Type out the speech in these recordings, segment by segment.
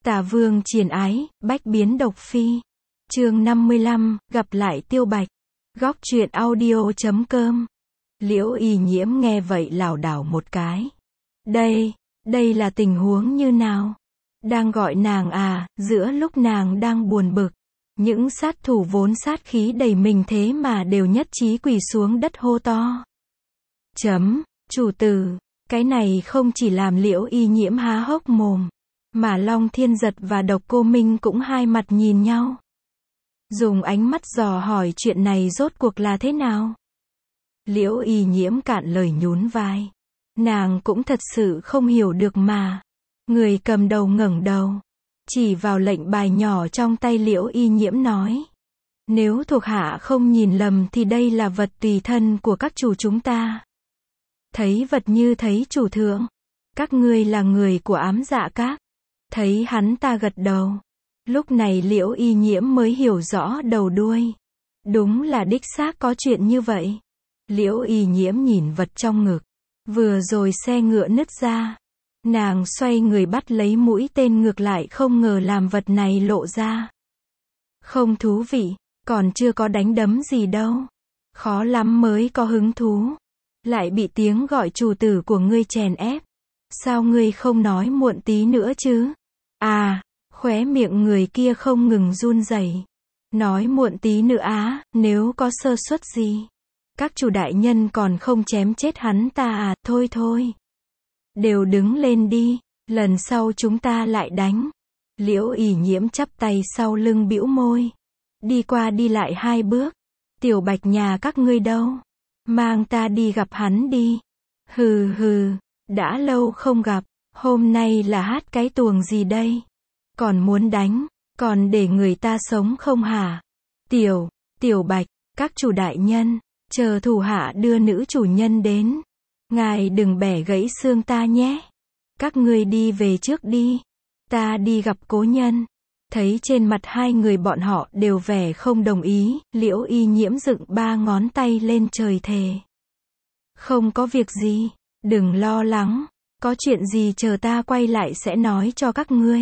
Tả Vương Triền Ái, bách biến độc phi. Chương 55, gặp lại Tiêu Bạch. Góc truyện audio.com. Liễu Y Nhiễm nghe vậy lảo đảo một cái. Đây là tình huống như nào? Đang gọi nàng à, giữa lúc nàng đang buồn bực. Những sát thủ vốn sát khí đầy mình thế mà đều nhất trí quỳ xuống đất hô to. Chủ tử, cái này không chỉ làm Liễu Y Nhiễm há hốc mồm, mà Long Thiên Giật và Độc Cô Minh cũng hai mặt nhìn nhau. Dùng ánh mắt dò hỏi chuyện này rốt cuộc là thế nào? Liễu Y Nhiễm cạn lời nhún vai. Nàng cũng thật sự không hiểu được mà. Người cầm đầu ngẩng đầu, chỉ vào lệnh bài nhỏ trong tay Liễu Y Nhiễm nói. Nếu thuộc hạ không nhìn lầm thì đây là vật tùy thân của các chủ chúng ta. Thấy vật như thấy chủ thượng. Các ngươi là người của Ám Dạ Các. Thấy hắn ta gật đầu. Lúc này Liễu Y Nhiễm mới hiểu rõ đầu đuôi. Đúng là đích xác có chuyện như vậy. Liễu Y Nhiễm nhìn vật trong ngực. Vừa rồi xe ngựa nứt ra. Nàng xoay người bắt lấy mũi tên ngược lại, không ngờ làm vật này lộ ra. Không thú vị, còn chưa có đánh đấm gì đâu. Khó lắm mới có hứng thú. Lại bị tiếng gọi chủ tử của ngươi chèn ép. Sao ngươi không nói muộn tí nữa chứ? À, khóe miệng người kia không ngừng run rẩy. Nói muộn tí nữa á, nếu có sơ suất gì. Các chủ đại nhân còn không chém chết hắn ta à, thôi. Đều đứng lên đi, lần sau chúng ta lại đánh. Liễu Y Nhiễm chắp tay sau lưng bĩu môi. Đi qua đi lại hai bước. Tiểu Bạch nhà các ngươi đâu? Mang ta đi gặp hắn đi. Hừ, đã lâu không gặp, hôm nay là hát cái tuồng gì đây? Còn muốn đánh, còn để người ta sống không hả? Tiểu Bạch, các chủ đại nhân, chờ thủ hạ đưa nữ chủ nhân đến. Ngài đừng bẻ gãy xương ta nhé. Các ngươi đi về trước đi. Ta đi gặp cố nhân. Thấy trên mặt hai người bọn họ đều vẻ không đồng ý, Liễu Y Nhiễm dựng ba ngón tay lên trời thề. Không có việc gì, đừng lo lắng, có chuyện gì chờ ta quay lại sẽ nói cho các ngươi.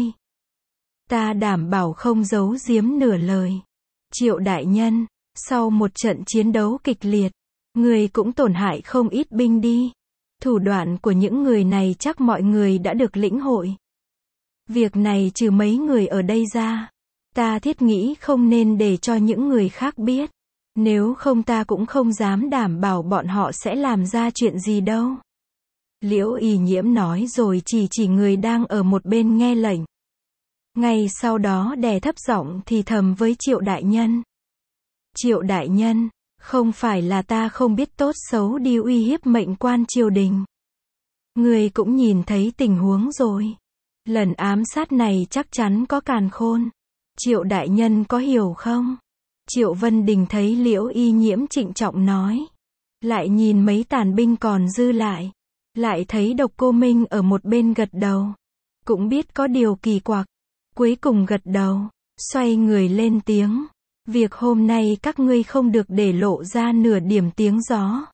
Ta đảm bảo không giấu giếm nửa lời. Triệu đại nhân, sau một trận chiến đấu kịch liệt, người cũng tổn hại không ít binh đi. Thủ đoạn của những người này chắc mọi người đã được lĩnh hội. Việc này trừ mấy người ở đây ra, ta thiết nghĩ không nên để cho những người khác biết. Nếu không ta cũng không dám đảm bảo bọn họ sẽ làm ra chuyện gì đâu. Liễu Y Nhiễm nói rồi chỉ người đang ở một bên nghe lệnh. Ngay sau đó đè thấp giọng thì thầm với Triệu đại nhân. Triệu đại nhân, không phải là ta không biết tốt xấu đi uy hiếp mệnh quan triều đình. Người cũng nhìn thấy tình huống rồi. Lần ám sát này chắc chắn có càn khôn. Triệu đại nhân có hiểu không? Triệu Vân Đình thấy Liễu Y Nhiễm trịnh trọng nói. Lại nhìn mấy tàn binh còn dư lại. Lại thấy Độc Cô Minh ở một bên gật đầu. Cũng biết có điều kỳ quặc. Cuối cùng gật đầu. Xoay người lên tiếng. Việc hôm nay các ngươi không được để lộ ra nửa điểm tiếng gió.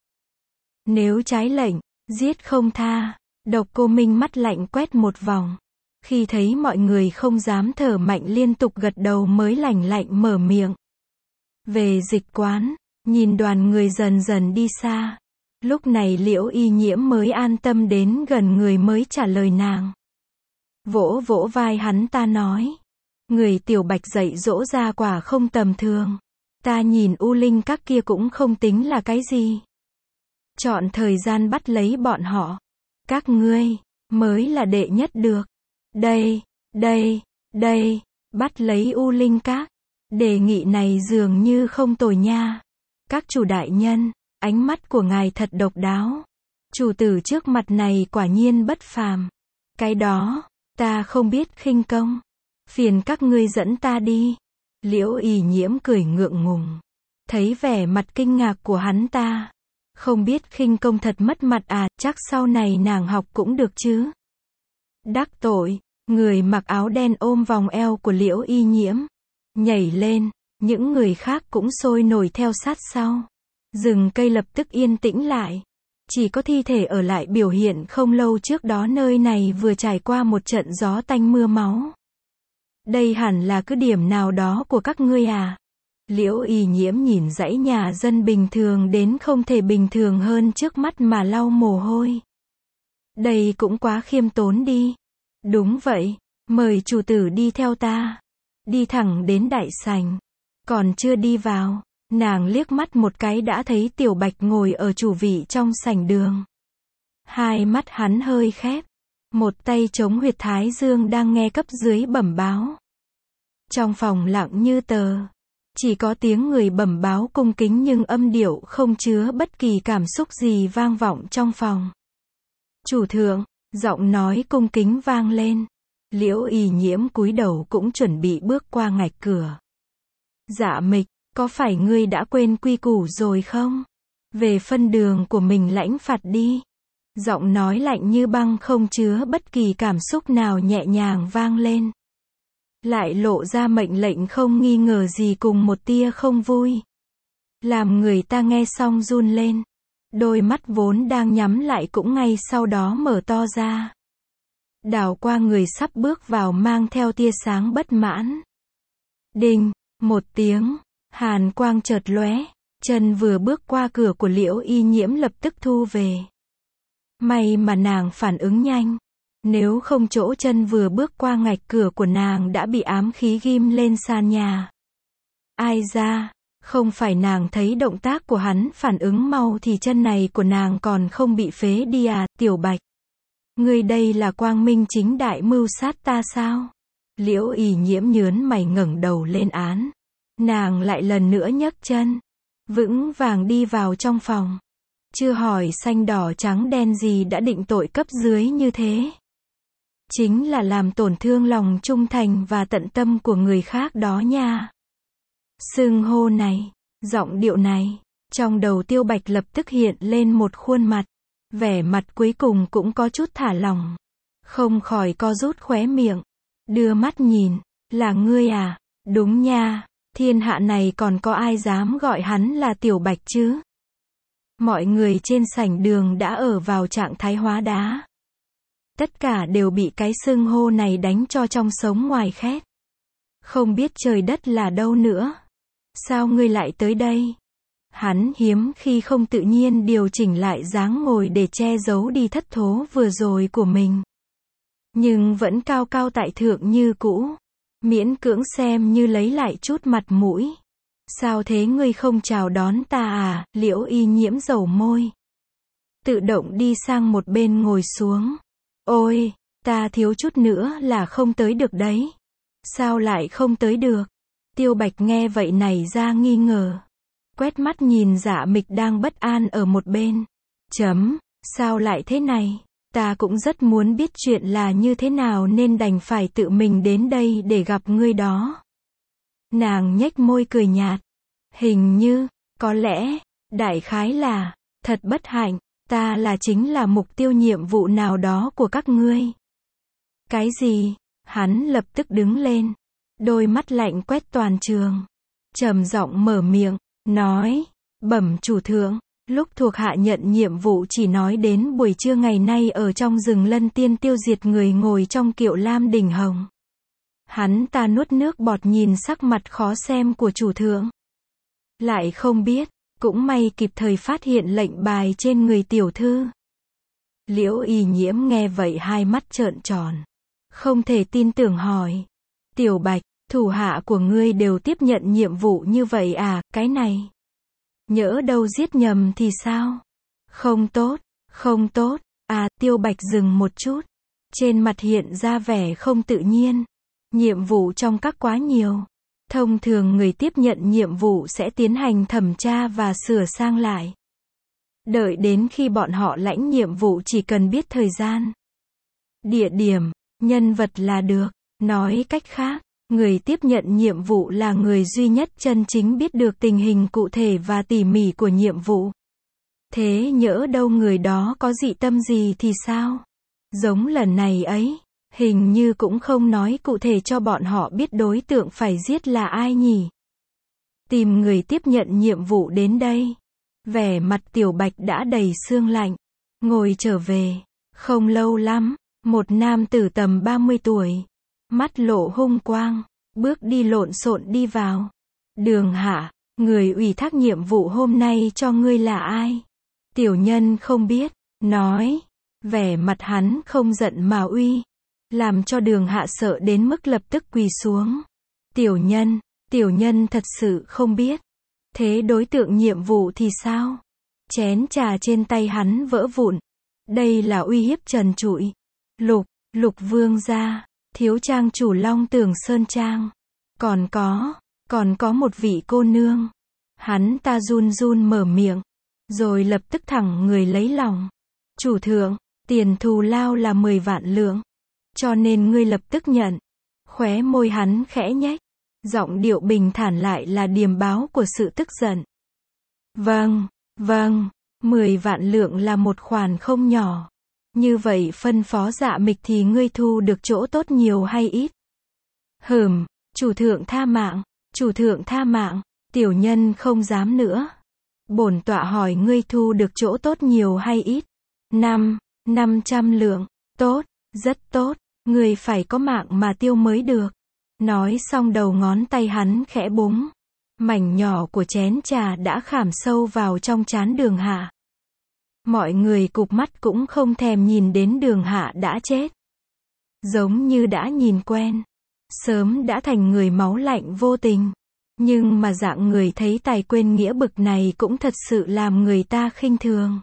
Nếu trái lệnh, giết không tha. Độc Cô Minh mắt lạnh quét một vòng. Khi thấy mọi người không dám thở mạnh liên tục gật đầu mới lạnh lạnh mở miệng. Về dịch quán, nhìn đoàn người dần dần đi xa. Lúc này Liễu Y Nhiễm mới an tâm đến gần người mới trả lời nàng. Vỗ vai hắn ta nói. Người Tiểu Bạch dạy dỗ ra quả không tầm thường. Ta nhìn U Linh các kia cũng không tính là cái gì. Chọn thời gian bắt lấy bọn họ. Các ngươi, mới là đệ nhất được. Đây, bắt lấy U Linh các. Đề nghị này dường như không tồi nha. Các chủ đại nhân, ánh mắt của ngài thật độc đáo. Chủ tử trước mặt này quả nhiên bất phàm. Cái đó, ta không biết khinh công. Phiền các ngươi dẫn ta đi. Liễu Y Nhiễm cười ngượng ngùng. Thấy vẻ mặt kinh ngạc của hắn ta. Không biết khinh công thật mất mặt à, chắc sau này nàng học cũng được chứ. Đắc tội, người mặc áo đen ôm vòng eo của Liễu Y Nhiễm. Nhảy lên, những người khác cũng sôi nổi theo sát sau. Rừng cây lập tức yên tĩnh lại. Chỉ có thi thể ở lại biểu hiện không lâu trước đó nơi này vừa trải qua một trận gió tanh mưa máu. Đây hẳn là cứ điểm nào đó của các ngươi à? Liễu Y Nhiễm nhìn dãy nhà dân bình thường đến không thể bình thường hơn trước mắt mà lau mồ hôi. Đây cũng quá khiêm tốn đi. Đúng vậy, mời chủ tử đi theo ta. Đi thẳng đến đại sảnh. Còn chưa đi vào, nàng liếc mắt một cái đã thấy Tiểu Bạch ngồi ở chủ vị trong sảnh đường. Hai mắt hắn hơi khép, một tay chống huyệt thái dương đang nghe cấp dưới bẩm báo. Trong phòng lặng như tờ, chỉ có tiếng người bẩm báo cung kính nhưng âm điệu không chứa bất kỳ cảm xúc gì vang vọng trong phòng. Chủ thượng, giọng nói cung kính vang lên. Liễu Y Nhiễm cúi đầu cũng chuẩn bị bước qua ngạch cửa. Dạ Mịch, có phải ngươi đã quên quy củ rồi không? Về phân đường của mình lãnh phạt đi. Giọng nói lạnh như băng không chứa bất kỳ cảm xúc nào nhẹ nhàng vang lên. Lại lộ ra mệnh lệnh không nghi ngờ gì cùng một tia không vui. Làm người ta nghe xong run lên. Đôi mắt vốn đang nhắm lại cũng ngay sau đó mở to ra. Đảo qua người sắp bước vào mang theo tia sáng bất mãn. Đinh, một tiếng, hàn quang chợt lóe, chân vừa bước qua cửa của Liễu Y Nhiễm lập tức thu về. May mà nàng phản ứng nhanh. Nếu không chỗ chân vừa bước qua ngạch cửa của nàng đã bị ám khí ghim lên sàn nhà. Ai ra, không phải nàng thấy động tác của hắn phản ứng mau thì chân này của nàng còn không bị phế đi à, Tiểu Bạch. Ngươi đây là quang minh chính đại mưu sát ta sao? Liễu Y Nhiễm nhớn mày ngẩng đầu lên án. Nàng lại lần nữa nhấc chân, vững vàng đi vào trong phòng. Chưa hỏi xanh đỏ trắng đen gì đã định tội cấp dưới như thế. Chính là làm tổn thương lòng trung thành và tận tâm của người khác đó nha. Xưng hô này, giọng điệu này, trong đầu Tiêu Bạch lập tức hiện lên một khuôn mặt. Vẻ mặt cuối cùng cũng có chút thả lỏng. Không khỏi co rút khóe miệng. Đưa mắt nhìn, là ngươi à? Đúng nha, thiên hạ này còn có ai dám gọi hắn là Tiểu Bạch chứ? Mọi người trên sảnh đường đã ở vào trạng thái hóa đá. Tất cả đều bị cái xưng hô này đánh cho trong sống ngoài khét. Không biết trời đất là đâu nữa. Sao ngươi lại tới đây? Hắn hiếm khi không tự nhiên điều chỉnh lại dáng ngồi để che giấu đi thất thố vừa rồi của mình. Nhưng vẫn cao cao tại thượng như cũ. Miễn cưỡng xem như lấy lại chút mặt mũi. Sao thế ngươi không chào đón ta à? Liễu Y Nhiễm dầu môi. Tự động đi sang một bên ngồi xuống. Ôi, ta thiếu chút nữa là không tới được đấy. Sao lại không tới được? Tiêu Bạch nghe vậy nảy ra nghi ngờ. Quét mắt nhìn Dạ Mịch đang bất an ở một bên. Sao lại thế này? Ta cũng rất muốn biết chuyện là như thế nào nên đành phải tự mình đến đây để gặp ngươi đó. Nàng nhếch môi cười nhạt. Hình như, có lẽ, đại khái là, thật bất hạnh, ta là chính là mục tiêu nhiệm vụ nào đó của các ngươi. Cái gì? Hắn lập tức đứng lên. Đôi mắt lạnh quét toàn trường. Trầm giọng mở miệng, nói, bẩm chủ thượng, lúc thuộc hạ nhận nhiệm vụ chỉ nói đến buổi trưa ngày nay ở trong rừng Lân Tiên tiêu diệt người ngồi trong kiệu lam đỉnh hồng. Hắn ta nuốt nước bọt nhìn sắc mặt khó xem của chủ thượng. Lại không biết, cũng may kịp thời phát hiện lệnh bài trên người tiểu thư. Liễu Y Nhiễm nghe vậy hai mắt trợn tròn. Không thể tin tưởng hỏi. Tiểu Bạch, thủ hạ của ngươi đều tiếp nhận nhiệm vụ như vậy à, cái này. Nhỡ đâu giết nhầm thì sao? Không tốt, không tốt. À, Tiêu Bạch dừng một chút. Trên mặt hiện ra vẻ không tự nhiên. Nhiệm vụ trong các quá nhiều. Thông thường người tiếp nhận nhiệm vụ sẽ tiến hành thẩm tra và sửa sang lại. Đợi đến khi bọn họ lãnh nhiệm vụ chỉ cần biết thời gian, địa điểm, nhân vật là được. Nói cách khác, người tiếp nhận nhiệm vụ là người duy nhất chân chính biết được tình hình cụ thể và tỉ mỉ của nhiệm vụ. Thế nhỡ đâu người đó có dị tâm gì thì sao? Giống lần này ấy, hình như cũng không nói cụ thể cho bọn họ biết đối tượng phải giết là ai nhỉ? Tìm người tiếp nhận nhiệm vụ đến đây. Vẻ mặt Tiểu Bạch đã đầy sương lạnh. Ngồi trở về. Không lâu lắm, một nam tử tầm 30 tuổi. mắt lộ hung quang, bước đi lộn xộn đi vào. Đường Hạ, người ủy thác nhiệm vụ hôm nay cho ngươi là ai? Tiểu nhân không biết, nói. Vẻ mặt hắn không giận mà uy, làm cho Đường Hạ sợ đến mức lập tức quỳ xuống. Tiểu nhân thật sự không biết. Thế đối tượng nhiệm vụ thì sao? Chén trà trên tay hắn vỡ vụn. Đây là uy hiếp trần trụi. Lục vương gia, thiếu trang chủ Long Tường Sơn Trang. Còn có một vị cô nương. Hắn ta run run mở miệng, rồi lập tức thẳng người lấy lòng. Chủ thượng, tiền thù lao là 10 vạn lượng. Cho nên ngươi lập tức nhận. Khóe môi hắn khẽ nhếch. Giọng điệu bình thản lại là điềm báo của sự tức giận. Vâng, 10 vạn lượng là một khoản không nhỏ. Như vậy phân phó Dạ Mịch thì ngươi thu được chỗ tốt nhiều hay ít? Chủ thượng tha mạng, tiểu nhân không dám nữa. Bổn tọa hỏi ngươi thu được chỗ tốt nhiều hay ít? 500 lượng, tốt, rất tốt, ngươi phải có mạng mà tiêu mới được. Nói xong đầu ngón tay hắn khẽ búng. Mảnh nhỏ của chén trà đã khảm sâu vào trong trán Đường Hạ. Mọi người cụp mắt cũng không thèm nhìn đến Đường Hạ đã chết. Giống như đã nhìn quen. Sớm đã thành người máu lạnh vô tình. Nhưng mà dạng người thấy tài quên nghĩa bực này cũng thật sự làm người ta khinh thường.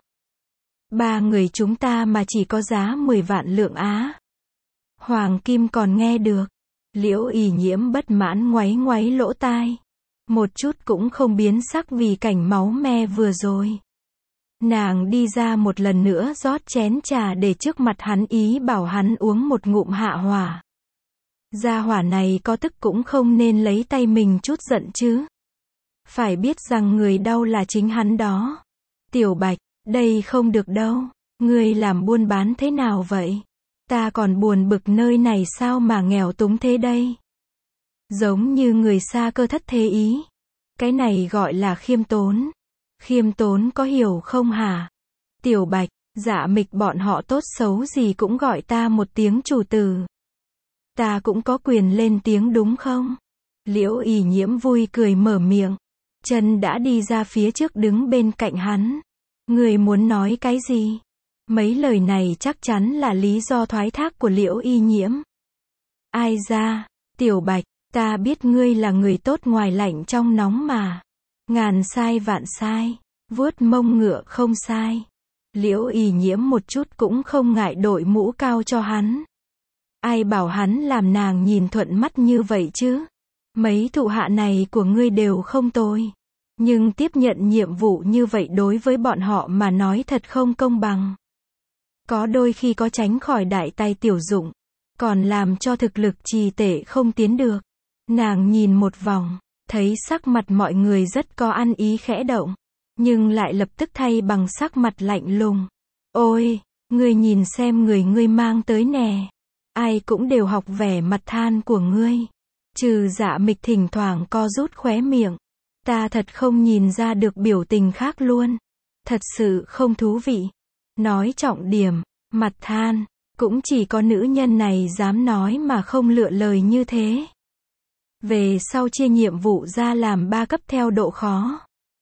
3 người chúng ta mà chỉ có giá 10 vạn lượng á. Hoàng Kim còn nghe được. Liễu Ỷ Nhiễm bất mãn ngoáy lỗ tai. Một chút cũng không biến sắc vì cảnh máu me vừa rồi. Nàng đi ra một lần nữa rót chén trà để trước mặt hắn ý bảo hắn uống một ngụm hạ hỏa. Gia hỏa này có tức cũng không nên lấy tay mình chút giận chứ. Phải biết rằng người đau là chính hắn đó. Tiểu Bạch, đây không được đâu. Ngươi làm buôn bán thế nào vậy? Ta còn buồn bực nơi này sao mà nghèo túng thế đây? Giống như người xa cơ thất thế ý. Cái này gọi là khiêm tốn. Khiêm tốn có hiểu không hả? Tiểu Bạch, Dạ Mịch bọn họ tốt xấu gì cũng gọi ta một tiếng chủ tử. Ta cũng có quyền lên tiếng đúng không? Liễu Ỷ Nhiễm vui cười mở miệng. Chân đã đi ra phía trước đứng bên cạnh hắn. Người muốn nói cái gì? Mấy lời này chắc chắn là lý do thoái thác của Liễu Ỷ Nhiễm. Ai ra, Tiểu Bạch, ta biết ngươi là người tốt ngoài lạnh trong nóng mà. Ngàn sai vạn sai, vuốt mông ngựa không sai. Liễu Ỷ Nhiễm một chút cũng không ngại đội mũ cao cho hắn. Ai bảo hắn làm nàng nhìn thuận mắt như vậy chứ? Mấy thụ hạ này của ngươi đều không tồi. Nhưng tiếp nhận nhiệm vụ như vậy đối với bọn họ mà nói thật không công bằng. Có đôi khi có tránh khỏi đại tài tiểu dụng, còn làm cho thực lực trì tệ không tiến được. Nàng nhìn một vòng, thấy sắc mặt mọi người rất có ăn ý khẽ động, nhưng lại lập tức thay bằng sắc mặt lạnh lùng. Ôi, ngươi nhìn xem người ngươi mang tới nè. Ai cũng đều học vẻ mặt than của ngươi. Trừ Dạ Mịch thỉnh thoảng co rút khóe miệng. Ta thật không nhìn ra được biểu tình khác luôn. Thật sự không thú vị. Nói trọng điểm, mặt than, cũng chỉ có nữ nhân này dám nói mà không lựa lời như thế. Về sau chia nhiệm vụ ra làm 3 cấp theo độ khó.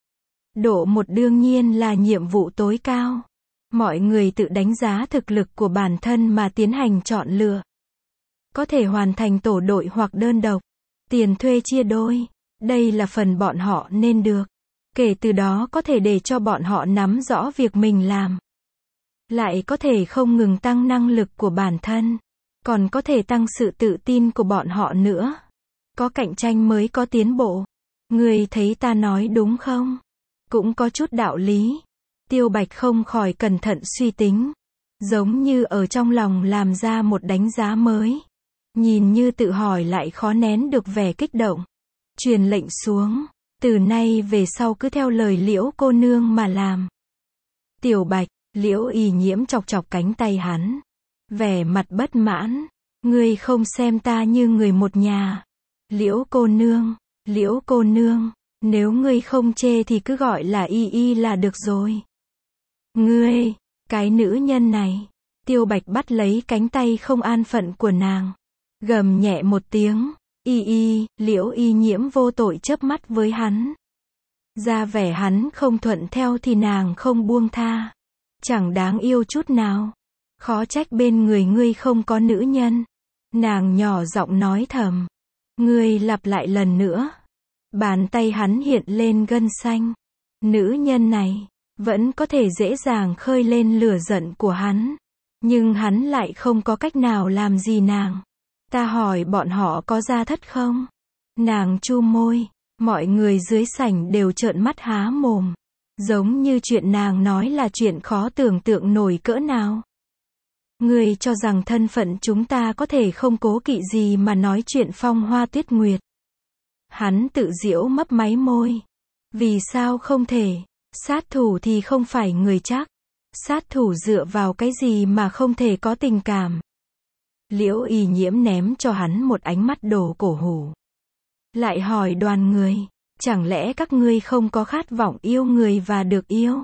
Độ 1 đương nhiên là nhiệm vụ tối cao. Mọi người tự đánh giá thực lực của bản thân mà tiến hành chọn lựa. Có thể hoàn thành tổ đội hoặc đơn độc. Tiền thuê chia đôi. Đây là phần bọn họ nên được. Kể từ đó có thể để cho bọn họ nắm rõ việc mình làm. Lại có thể không ngừng tăng năng lực của bản thân. Còn có thể tăng sự tự tin của bọn họ nữa. Có cạnh tranh mới có tiến bộ. Ngươi thấy ta nói đúng không? Cũng có chút đạo lý. Tiêu Bạch không khỏi cẩn thận suy tính. Giống như ở trong lòng làm ra một đánh giá mới. Nhìn như tự hỏi lại khó nén được vẻ kích động. Truyền lệnh xuống. Từ nay về sau cứ theo lời Liễu cô nương mà làm. Tiểu Bạch, Liễu Ỷ Nhiễm chọc chọc cánh tay hắn. Vẻ mặt bất mãn. Ngươi không xem ta như người một nhà. Liễu cô nương, nếu ngươi không chê thì cứ gọi là Y Y là được rồi. Ngươi, cái nữ nhân này. Tiêu Bạch bắt lấy cánh tay không an phận của nàng. Gầm nhẹ một tiếng, Liễu Y Nhiễm vô tội chớp mắt với hắn. Ra vẻ hắn không thuận theo thì nàng không buông tha. Chẳng đáng yêu chút nào. Khó trách bên người ngươi không có nữ nhân. Nàng nhỏ giọng nói thầm. Ngươi lặp lại lần nữa. Bàn tay hắn hiện lên gân xanh. Nữ nhân này, vẫn có thể dễ dàng khơi lên lửa giận của hắn. Nhưng hắn lại không có cách nào làm gì nàng. Ta hỏi bọn họ có gia thất không? Nàng chu môi. Mọi người dưới sảnh đều trợn mắt há mồm. Giống như chuyện nàng nói là chuyện khó tưởng tượng nổi cỡ nào. Ngươi cho rằng thân phận chúng ta có thể không cố kỵ gì mà nói chuyện phong hoa tuyết nguyệt. Hắn tự giễu mấp máy môi. Vì sao không thể? Sát thủ thì không phải người chắc. Sát thủ dựa vào cái gì mà không thể có tình cảm? Liễu Y Nhiễm ném cho hắn một ánh mắt đồ cổ hủ. Lại hỏi đoàn người, chẳng lẽ các ngươi không có khát vọng yêu người và được yêu?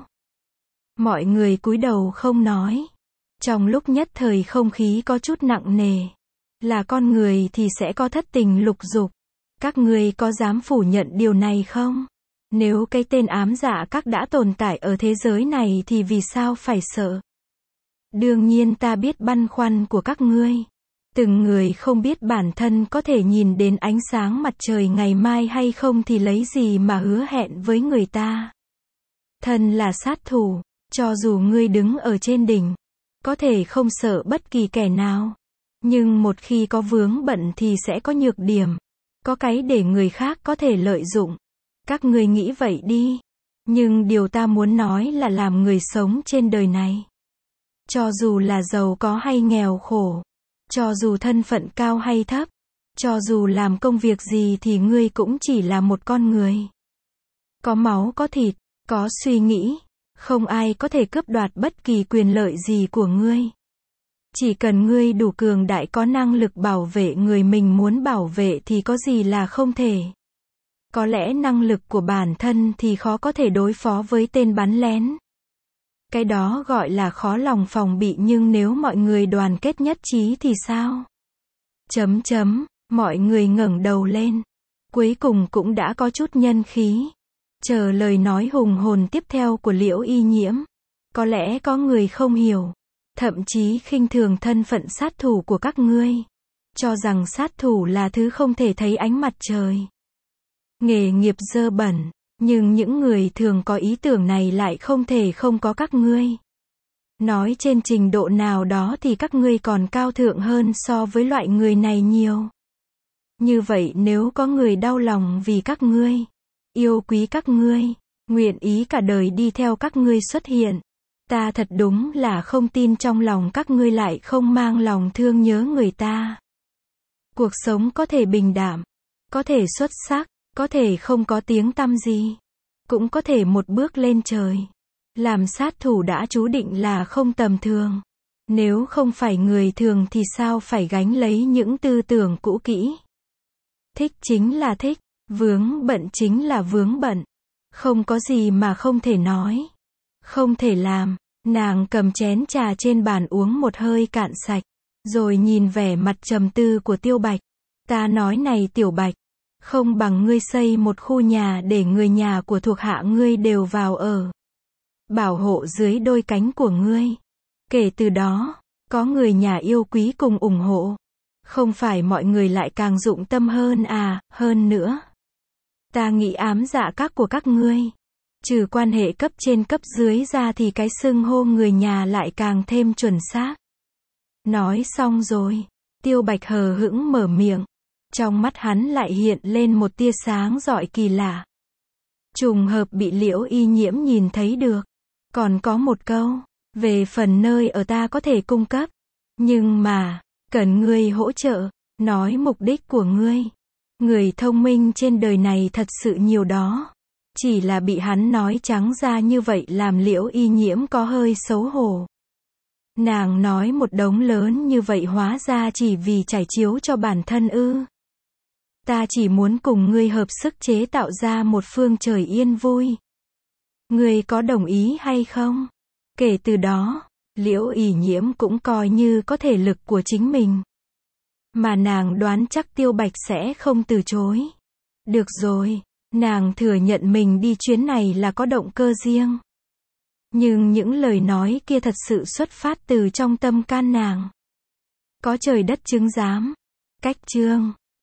Mọi người cúi đầu không nói. Trong lúc nhất thời không khí có chút nặng nề. Là con người thì sẽ có thất tình lục dục. Các ngươi có dám phủ nhận điều này không? Nếu cái tên ám dạ các đã tồn tại ở thế giới này thì vì sao phải sợ? Đương nhiên ta biết băn khoăn của các ngươi. Từng người không biết bản thân có thể nhìn đến ánh sáng mặt trời ngày mai hay không thì lấy gì mà hứa hẹn với người ta. Thân là sát thủ, cho dù ngươi đứng ở trên đỉnh, có thể không sợ bất kỳ kẻ nào. Nhưng một khi có vướng bận thì sẽ có nhược điểm. Có cái để người khác có thể lợi dụng. Các ngươi nghĩ vậy đi. Nhưng điều ta muốn nói là làm người sống trên đời này. Cho dù là giàu có hay nghèo khổ. Cho dù thân phận cao hay thấp. Cho dù làm công việc gì thì ngươi cũng chỉ là một con người. Có máu có thịt, có suy nghĩ. Không ai có thể cướp đoạt bất kỳ quyền lợi gì của ngươi. Chỉ cần ngươi đủ cường đại có năng lực bảo vệ người mình muốn bảo vệ thì có gì là không thể. Có lẽ năng lực của bản thân thì khó có thể đối phó với tên bắn lén. Cái đó gọi là khó lòng phòng bị, nhưng nếu mọi người đoàn kết nhất trí thì sao? Mọi người ngẩng đầu lên. Cuối cùng cũng đã có chút nhân khí. Chờ lời nói hùng hồn tiếp theo của Liễu Y Nhiễm. Có lẽ có người không hiểu. Thậm chí khinh thường thân phận sát thủ của các ngươi. Cho rằng sát thủ là thứ không thể thấy ánh mặt trời. Nghề nghiệp dơ bẩn. Nhưng những người thường có ý tưởng này lại không thể không có các ngươi. Nói trên trình độ nào đó thì các ngươi còn cao thượng hơn so với loại người này nhiều. Như vậy nếu có người đau lòng vì các ngươi, yêu quý các ngươi, nguyện ý cả đời đi theo các ngươi xuất hiện, ta thật đúng là không tin trong lòng các ngươi lại không mang lòng thương nhớ người ta. Cuộc sống có thể bình đạm, có thể xuất sắc, có thể không có tiếng tăm gì, cũng có thể một bước lên trời. Làm sát thủ đã chú định là không tầm thường. Nếu không phải người thường thì sao phải gánh lấy những tư tưởng cũ kỹ. Thích chính là thích, vướng bận chính là vướng bận. Không có gì mà không thể nói, không thể làm. Nàng cầm chén trà trên bàn uống một hơi cạn sạch, rồi nhìn vẻ mặt trầm tư của Tiêu Bạch. Ta nói này Tiểu Bạch, không bằng ngươi xây một khu nhà để người nhà của thuộc hạ ngươi đều vào ở. Bảo hộ dưới đôi cánh của ngươi. Kể từ đó, có người nhà yêu quý cùng ủng hộ. Không phải mọi người lại càng dụng tâm hơn à, hơn nữa. Ta nghĩ ám dạ các của các ngươi. Trừ quan hệ cấp trên cấp dưới ra thì cái xưng hô người nhà lại càng thêm chuẩn xác. Nói xong rồi, Tiêu Bạch hờ hững mở miệng. Trong mắt hắn lại hiện lên một tia sáng rọi kỳ lạ. Trùng hợp bị Liễu Y Nhiễm nhìn thấy được. Còn có một câu, về phần nơi ở ta có thể cung cấp. Nhưng mà, cần ngươi hỗ trợ, nói mục đích của ngươi. Người thông minh trên đời này thật sự nhiều đó. Chỉ là bị hắn nói trắng ra như vậy làm Liễu Y Nhiễm có hơi xấu hổ. Nàng nói một đống lớn như vậy hóa ra chỉ vì trải chiếu cho bản thân ư. Ta chỉ muốn cùng ngươi hợp sức chế tạo ra một phương trời yên vui. Ngươi có đồng ý hay không? Kể từ đó, Liễu Y Nhiễm cũng coi như có thể lực của chính mình. Mà nàng đoán chắc Tiêu Bạch sẽ không từ chối. Được rồi, nàng thừa nhận mình đi chuyến này là có động cơ riêng. Nhưng những lời nói kia thật sự xuất phát từ trong tâm can nàng. Có trời đất chứng giám. Cách chương